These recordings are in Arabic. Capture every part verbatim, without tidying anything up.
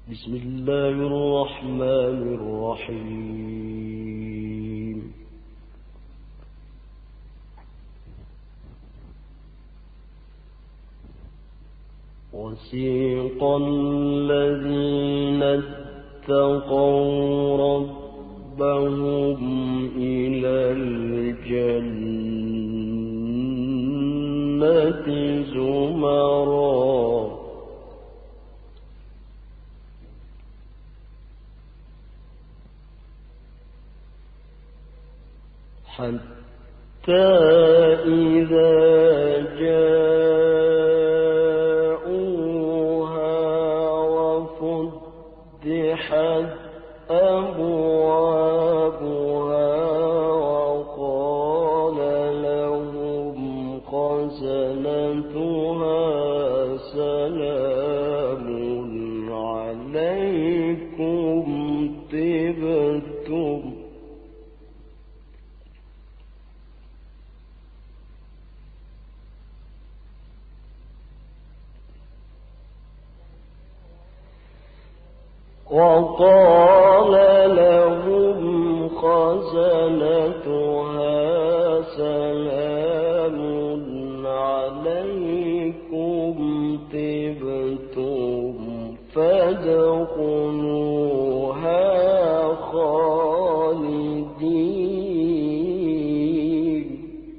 بسم الله الرحمن الرحيم وسيق الذين اتقوا ربهم إلى الجنة زمرًا حتى إذا جاءوها وفتحت أبوابها وقال لهم خزنتها سلام عليكم طبتم وقال لهم خزنتها سلام عليكم طبتم فادخلوها خالدين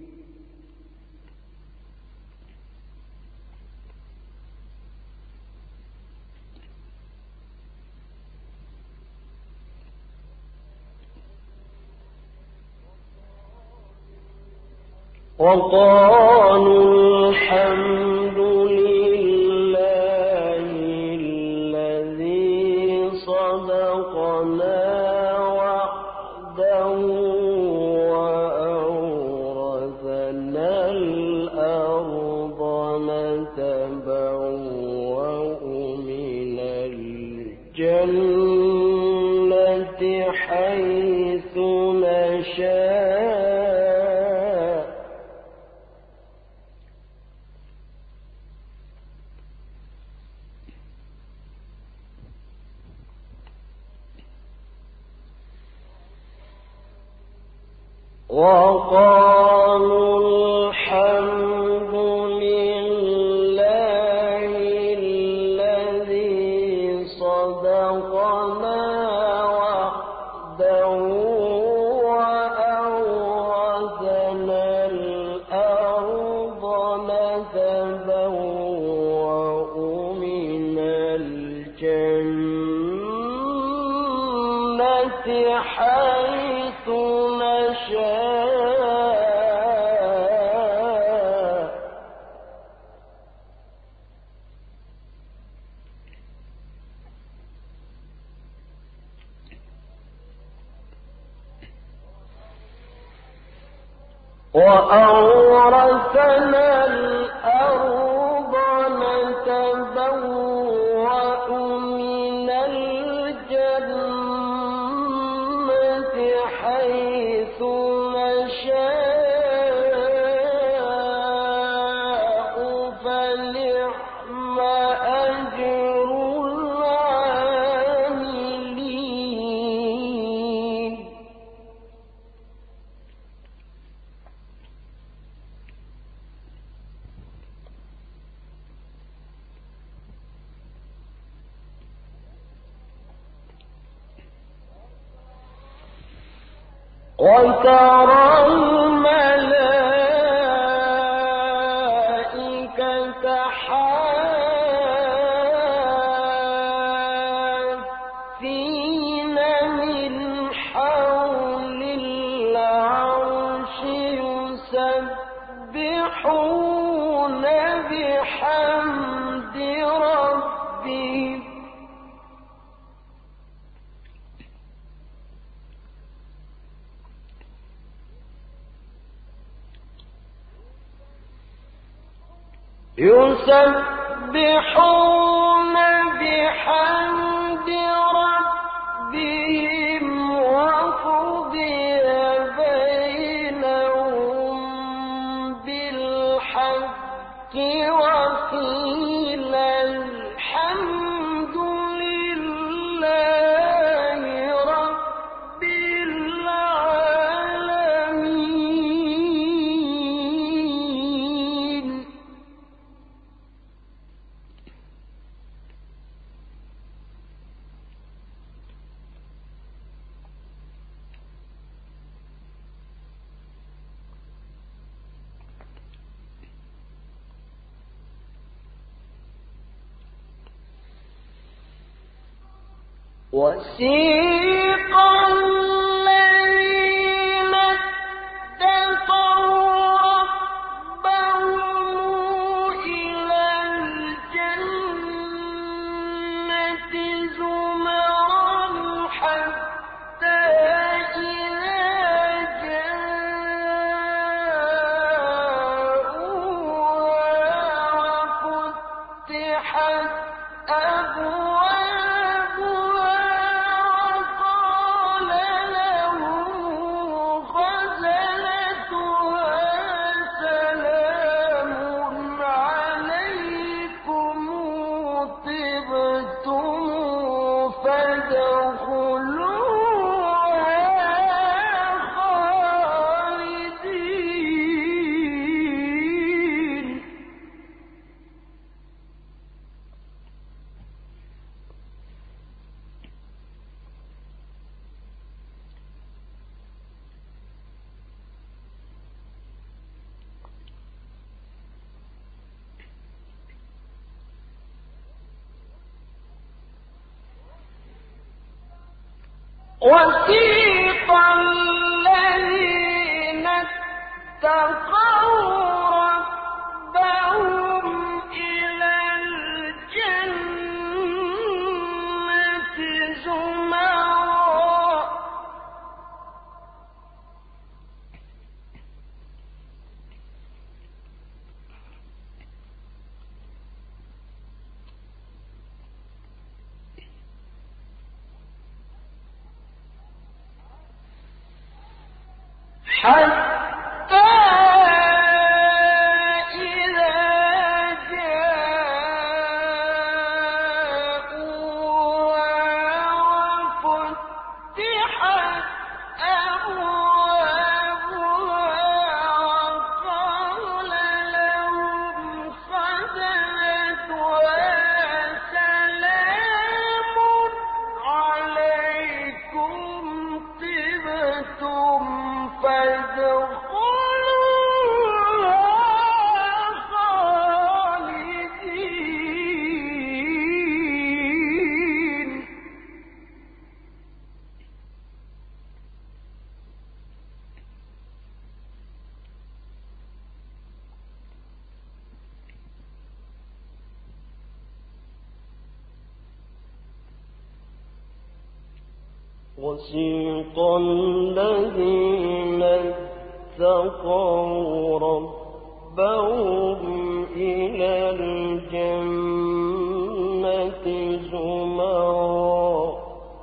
وقالوا الحمد لله الذي صدقنا وعده وأورثنا الأرض نتبوأ من الجنة حيث نشاء وقالوا الحمد لله الذي صدقنا وعده وأورثنا الأرض نتبوأ من الجنة حيث نشاء وأورثنا الأرض نتبوأ من الجنة حيث نشاء فنعم أجر العاملين وترى الملائكة حافين من حول العرش يسبحون بحمد ربهم يسبحون بحمد ربهم وقضي بينهم بالحق وقيل الحمد لله وسيق الذين اتقوا ربهم إلى الجنة زمرا حتى إذا جاءوها وفتحت أبوابها وقال لهم خزنتها سلام عليكم طبتم فادخلوها خالدين. وسيق الذين اتقوا ربهم إلى الجنة زمرا حتى إذا جاءوها وفتحت أبوابها وقال لهم خزنتها سلام عليكم طبتم فادخلوها خالدين. وسيق الذين اتقوا ربهم إلى الجنة زمرا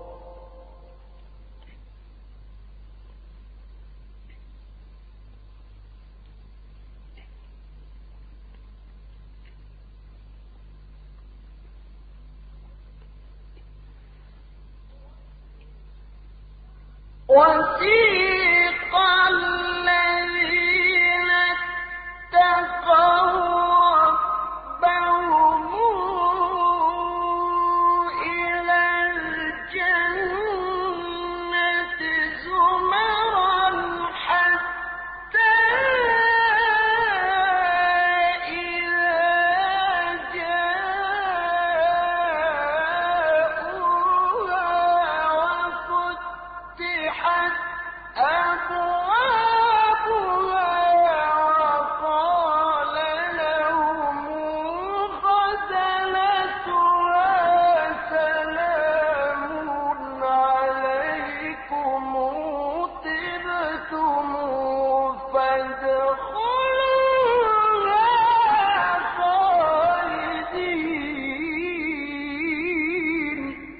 وسيق الذين اتقوا ربهم إلى الجنة زمرا حتى إذا جاءوها وفتحت أبوابها وقال لهم خزنتها سلام عليكم طبتم فادخلوها خالدين.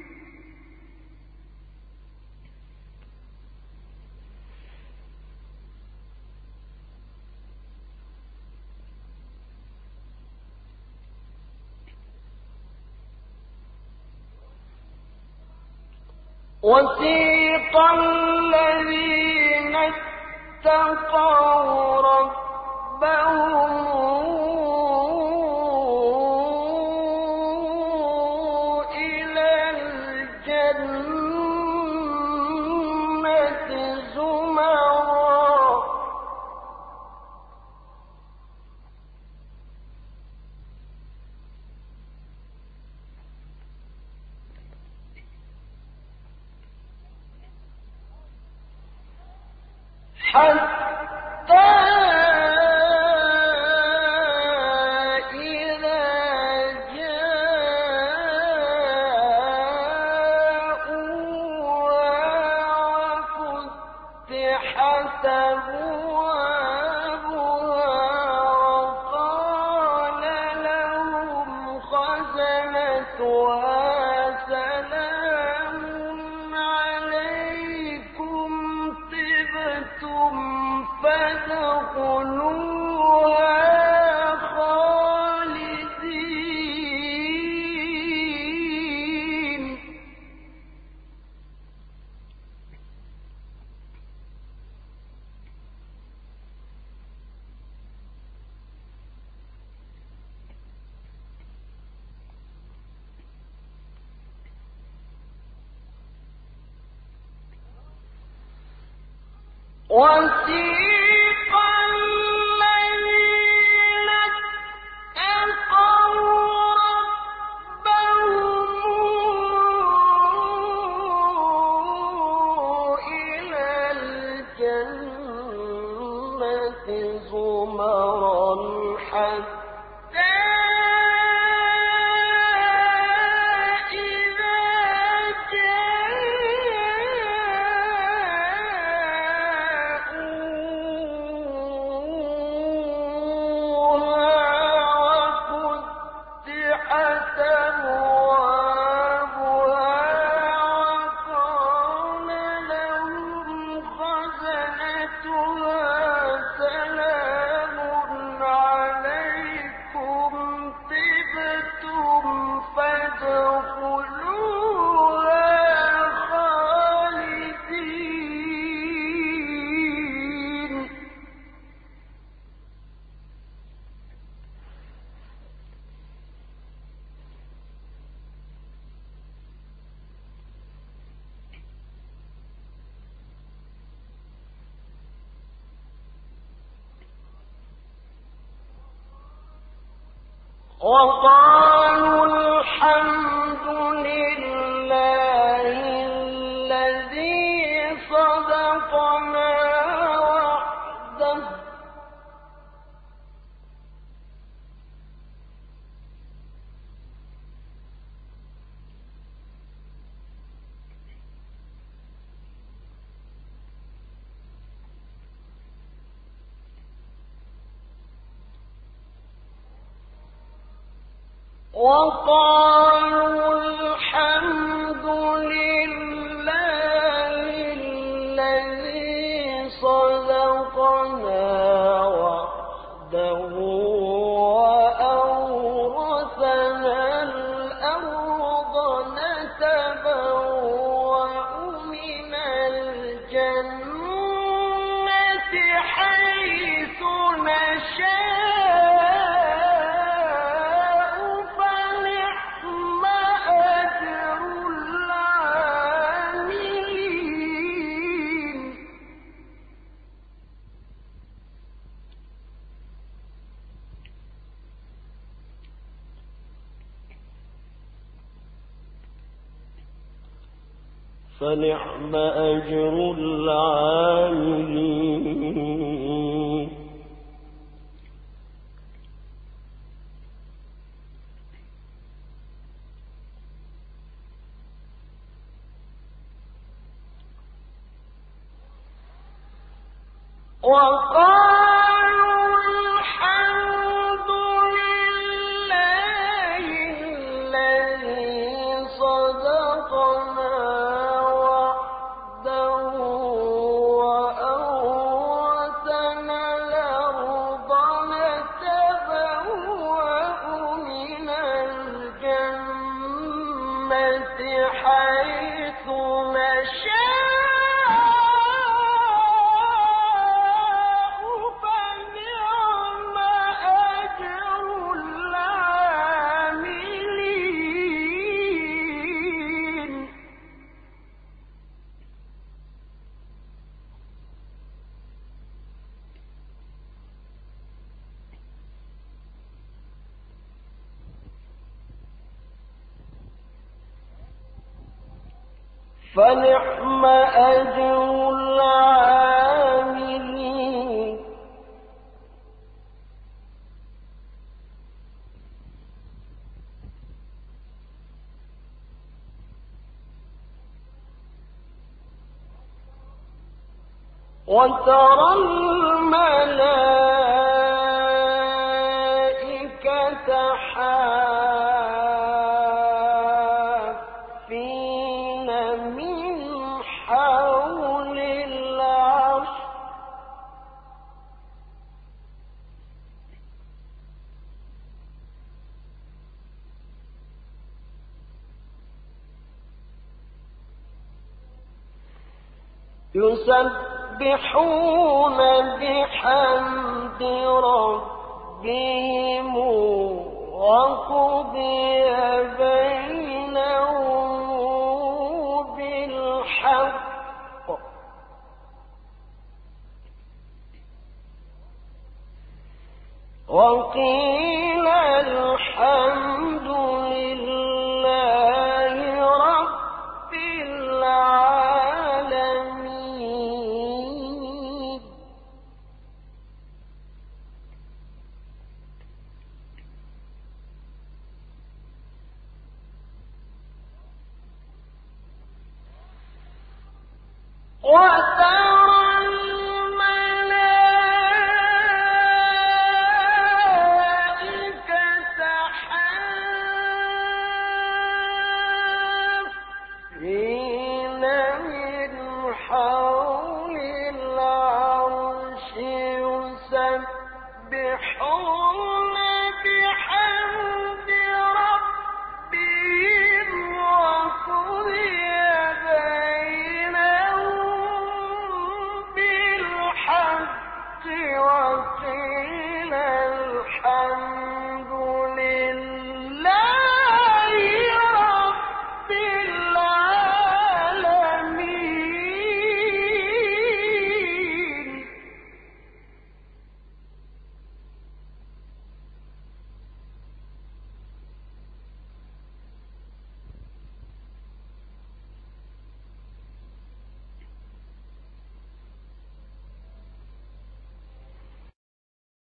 وسيق الذين اتقوا ربهم إلى الجنة زمرا وسيق الذين اتقوا ربهم إلى الجنة زمرا حتى وقالوا الحمد لله الذي صدقنا وعده وقالوا الحمد لله الذي صدقنا وعده وأورثنا الأرض نتبوأ من الجنة حيث نشاء فنعم أجر العاملين وقالوا الحمد لله الذي صدقنا حيث نشاء فنعم أجر العاملين فنعم أجر العاملين وترى الملائكة حافين من حول العرش يسبحون بحمد ربهم وقضي بينهم بالحق وقيل الحمد لله رب العالمين. وترى